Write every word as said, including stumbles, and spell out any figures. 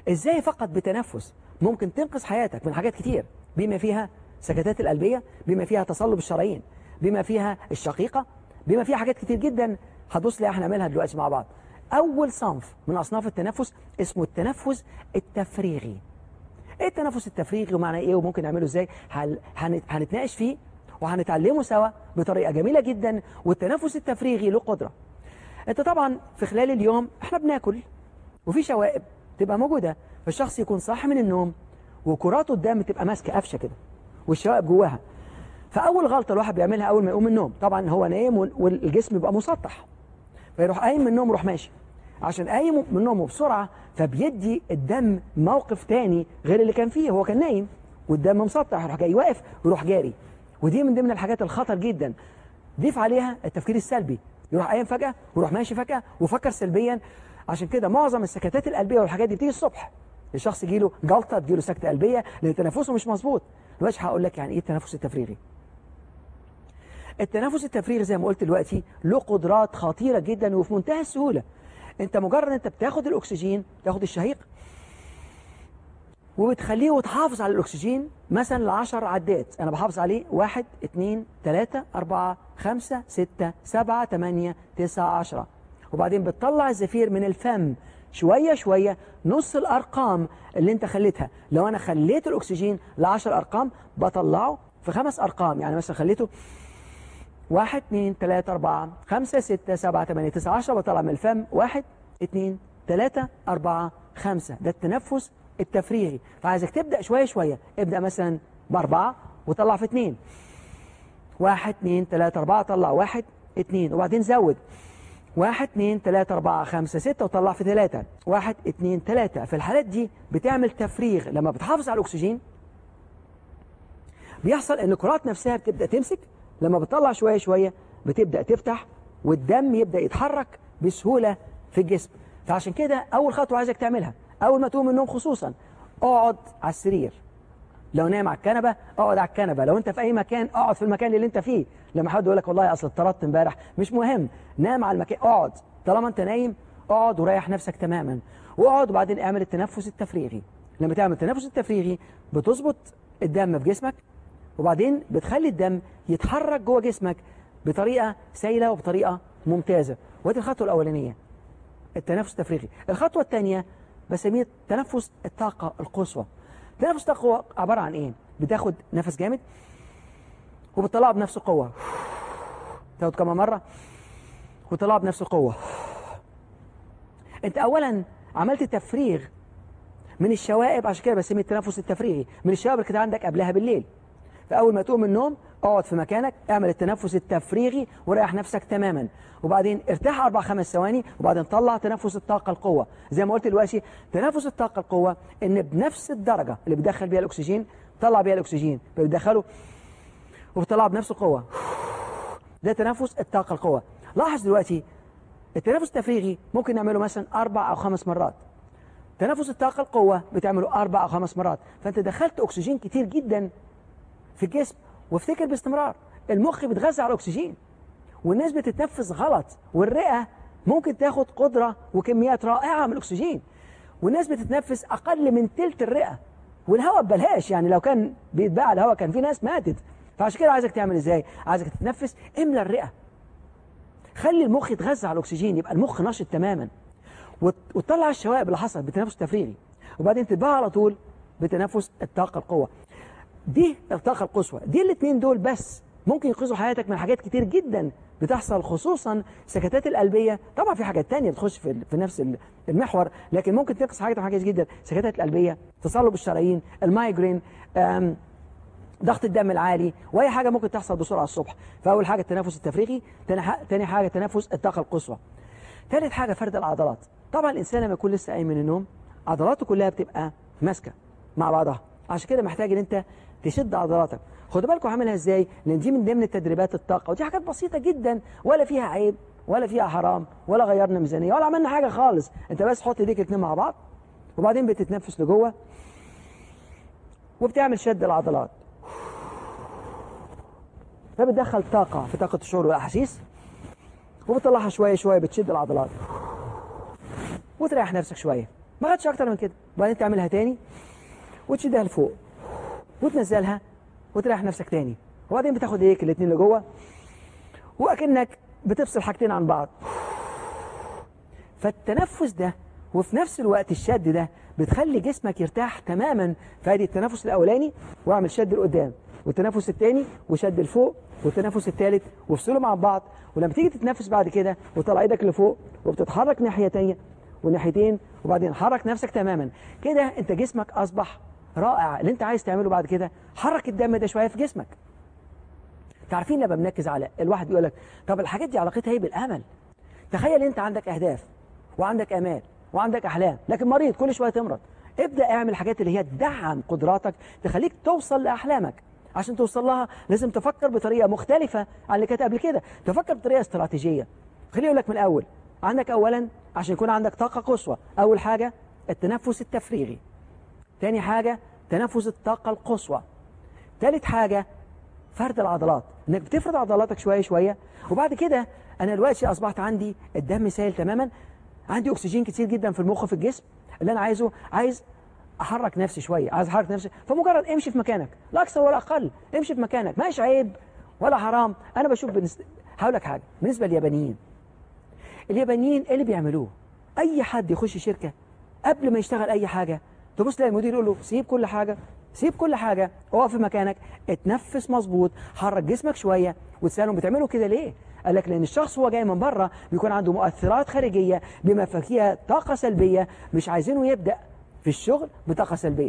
ازاي فقط بتنفس ممكن تنقذ حياتك من حاجات كتير، بما فيها سكتات القلبية، بما فيها تصلب الشرايين، بما فيها الشقيقة، بما فيها حاجات كتير جدا. هتبص لي احنا نعملها دلوقتي مع بعض. اول صنف من اصناف التنفس اسمه التنفس التفريغي. ايه التنفس التفريغي ومعنى ايه وممكن نعمله ازاي؟ هنتناقش فيه وهنتعلمه سوا بطريقة جميلة جدا. والتنفس التفريغي له قدرة. انت طبعا في خلال اليوم احنا بناكل وفي شوائب تبقى موجودة، فالشخص يكون صاحي من النوم وكرات الدم تبقى ماسكة قفشة كده والشوائب جواها. فأول غلطة الواحد بيعملها أول ما يقوم من النوم، طبعا هو نايم والجسم يبقى مسطح، فيروح قايم من النوم ويروح ماشي. عشان قايم من النوم بسرعة فبيدي الدم موقف تاني غير اللي كان فيه. هو كان نايم والدم مسطح، يروح جاي واقف ويروح جاري. ودي من ضمن الحاجات الخطر جدا. ضيف عليها التفكير السلبي، يروح قايم فجأة ويروح ماشي فجأة وفكر سلبيا. عشان كده معظم السكتات القلبية والحاجات دي بتيجي الصبح. الشخص يجيله جلطة، تجيله سكتة قلبية لأن تنفسه مش مظبوط. دلوقتي هقول لك يعني ايه التنفس التفريغي. التنفس التفريغي زي ما قلت دلوقتي له قدرات خطيرة جدا وفي منتهى السهولة. انت مجرد انت بتاخد الاكسجين، تاخد الشهيق وبتخليه وتحافظ على الاكسجين مثلا لعشر عدات. انا بحافظ عليه واحد اتنين تلاتة اربعة خمسة ستة سبعة تمانية تسعة عشرة. وبعدين بتطلع الزفير من الفم شوية شوية نص الارقام اللي انت خليتها. لو انا خليت الاكسجين لعشر ارقام بطلعه في خمس ارقام. يعني مثلا خليته واحد اتنين تلاتة اربعة خمسة ستة سبعة تمانية تسعة عشرة، بطلع من الفم واحد اتنين تلاتة اربعة خمسة. ده التنفس التفريغي. فعايزك تبدأ شوية شوية. ابدأ مثلا باربعة وطلع في اتنين، واحد اتنين تلاتة اربعة، طلع واحد اتنين، وبعدين زود واحد اتنين تلاتة اربعة خمسة ستة وطلع في تلاتة، واحد اتنين تلاتة. في الحالات دي بتعمل تفريغ. لما بتحافظ على الأكسجين بيحصل ان الكرات نفسها بتبدأ تمسك. لما بتطلع شوية شوية بتبدأ تفتح والدم يبدأ يتحرك بسهولة في الجسم. فعشان كده أول خطوة عايزك تعملها أول ما تقوم من النوم خصوصا، اقعد على السرير. لو نايم على الكنبة اقعد على الكنبة. لو انت في أي مكان اقعد في المكان اللي انت فيه. لما حد يقول لك والله أصل اتطردت امبارح، مش مهم، نام على المكان، اقعد. طالما انت نايم اقعد وريح نفسك تماما واقعد. وبعدين اعمل التنفس التفريغي. لما تعمل التنفس التفريغي بتظبط الدم في جسمك، وبعدين بتخلي الدم يتحرك جوه جسمك بطريقة سهلة وبطريقة ممتازة. ودي الخطوة الأولانية، التنفس التفريغي. الخطوة الثانية بسميه تنفس الطاقة القصوى. تنفس الطاقة عبارة عن ايه؟ بتاخد نفس جامد وبتطلعه بنفس القوة. تاخد كمان مرة وتطلعه بنفس القوة. انت اولا عملت تفريغ من الشوائب، عشان كده بسميه التنفس التفريغي، من الشوائب اللي كانت عندك قبلها بالليل. فأول ما تقوم من النوم اقعد في مكانك، اعمل التنفس التفريغي وريح نفسك تماما، وبعدين ارتاح أربع خمس ثواني، وبعدين طلع تنفس الطاقة القوة. زي ما قلت دلوقتي تنفس الطاقة القوة ان بنفس الدرجة اللي بتدخل بيها الأكسجين طلع بيها الأكسجين، بتدخله وبتطلعه بنفس القوة. ده تنفس الطاقة القوة. لاحظ دلوقتي التنفس التفريغي ممكن نعمله مثلا أربع أو خمس مرات. تنفس الطاقة القوة بتعمله أربع أو خمس مرات. فأنت دخلت أكسجين كتير جدا في الجسم. وافتكر باستمرار المخ بيتغذى على الأكسجين، والناس بتتنفس غلط، والرئة ممكن تاخد قدرة وكميات رائعة من الأكسجين، والناس بتتنفس أقل من تلت الرئة، والهواء ببلاش. يعني لو كان بيتباع الهواء كان في ناس ماتت. فعشان كده عايزك تعمل ازاي؟ عايزك تتنفس، املى الرئة، خلي المخ يتغذى على الأكسجين، يبقى المخ نشط تماما، وتطلع الشوائب اللي حصلت بالتنفس التفريغي، وبعدين تتباع على طول بتنفس الطاقة القوة. دي الطاقة القصوى. دي الاثنين دول بس ممكن ينقذوا حياتك من حاجات كتير جدا بتحصل، خصوصا سكتات القلبية. طبعا في حاجات تانية بتخش في في نفس المحور، لكن ممكن تنقذ حاجات حاجات جدا. سكتات القلبية، تصلب الشرايين، المايجرين، ضغط الدم العالي، واي حاجة ممكن تحصل بسرعة الصبح. فاول حاجة التنفس التفريغي، تاني حاجة تنفس الطاقة القصوى. ثالث حاجة فرد العضلات. طبعا الانسان لما يكون لسه قايم من النوم عضلاته كلها بتبقى ماسكة مع بعضها، عشان كده محتاج ان انت تشد عضلاتك. خدوا بالكم عاملها ازاي، لان دي من ضمن تدريبات الطاقه، ودي حاجات بسيطه جدا ولا فيها عيب ولا فيها حرام ولا غيرنا ميزانيه ولا عملنا حاجه خالص. انت بس حط ايديك الاثنين مع بعض، وبعدين بتتنفس لجوه وبتعمل شد العضلات، فبتدخل طاقه في طاقه الشعور والاحاسيس، وبتطلعها شويه شويه، بتشد العضلات وتريح نفسك شويه. ما خدش اكتر من كده. وبعدين تعملها تاني وتشدها لفوق وتنزلها وتريح نفسك تاني. وبعدين بتاخد ايديك الاثنين اللي جوه واكنك بتفصل حاجتين عن بعض. فالتنفس ده وفي نفس الوقت الشد ده بتخلي جسمك يرتاح تماما. فادي التنفس الاولاني واعمل شد لقدام، والتنفس الثاني وشد لفوق، والتنفس الثالث وافصلهم عن بعض. ولما تيجي تتنفس بعد كده وطلع ايدك لفوق وبتتحرك ناحيه ثانيه وناحيتين، وبعدين حرك نفسك تماما كده، انت جسمك اصبح رائع. اللي انت عايز تعمله بعد كده حرك الدم ده شويه في جسمك. تعرفين لما بنركز على الواحد يقول لك طب الحاجات دي علاقتها ايه بالامل؟ تخيل انت عندك اهداف وعندك امال وعندك احلام، لكن مريض كل شويه تمرض. ابدا اعمل الحاجات اللي هي تدعم قدراتك تخليك توصل لاحلامك. عشان توصل لها لازم تفكر بطريقه مختلفه عن اللي كانت قبل كده، تفكر بطريقه استراتيجيه. خليني اقول لك من الاول، عندك اولا عشان يكون عندك طاقه قصوى، اول حاجه التنفس التفريغي، تاني حاجه تنفس الطاقه القصوى، ثالث حاجه فرد العضلات، انك بتفرد عضلاتك شويه شويه. وبعد كده انا دلوقتي اصبحت عندي الدم سائل تماما، عندي اكسجين كتير جدا في المخ في الجسم. اللي انا عايزه عايز احرك نفسي شويه، عايز احرك نفسي، فمجرد امشي في مكانك لا اكثر ولا اقل. امشي في مكانك، مش عيب ولا حرام. انا بشوف بالنسبه هقول لك حاجه بالنسبه لليابانيين. اليابانيين ايه اللي بيعملوه؟ اي حد يخش شركه قبل ما يشتغل اي حاجه تبص تلاقي المدير يقول له سيب كل حاجه، سيب كل حاجه، اقف في مكانك، اتنفس مظبوط، حرك جسمك شويه. وتسالهم بتعملوا كده ليه؟ قال لك لان الشخص هو جاي من بره بيكون عنده مؤثرات خارجيه بما فيها طاقه سلبيه، مش عايزينه يبدا في الشغل بطاقه سلبيه.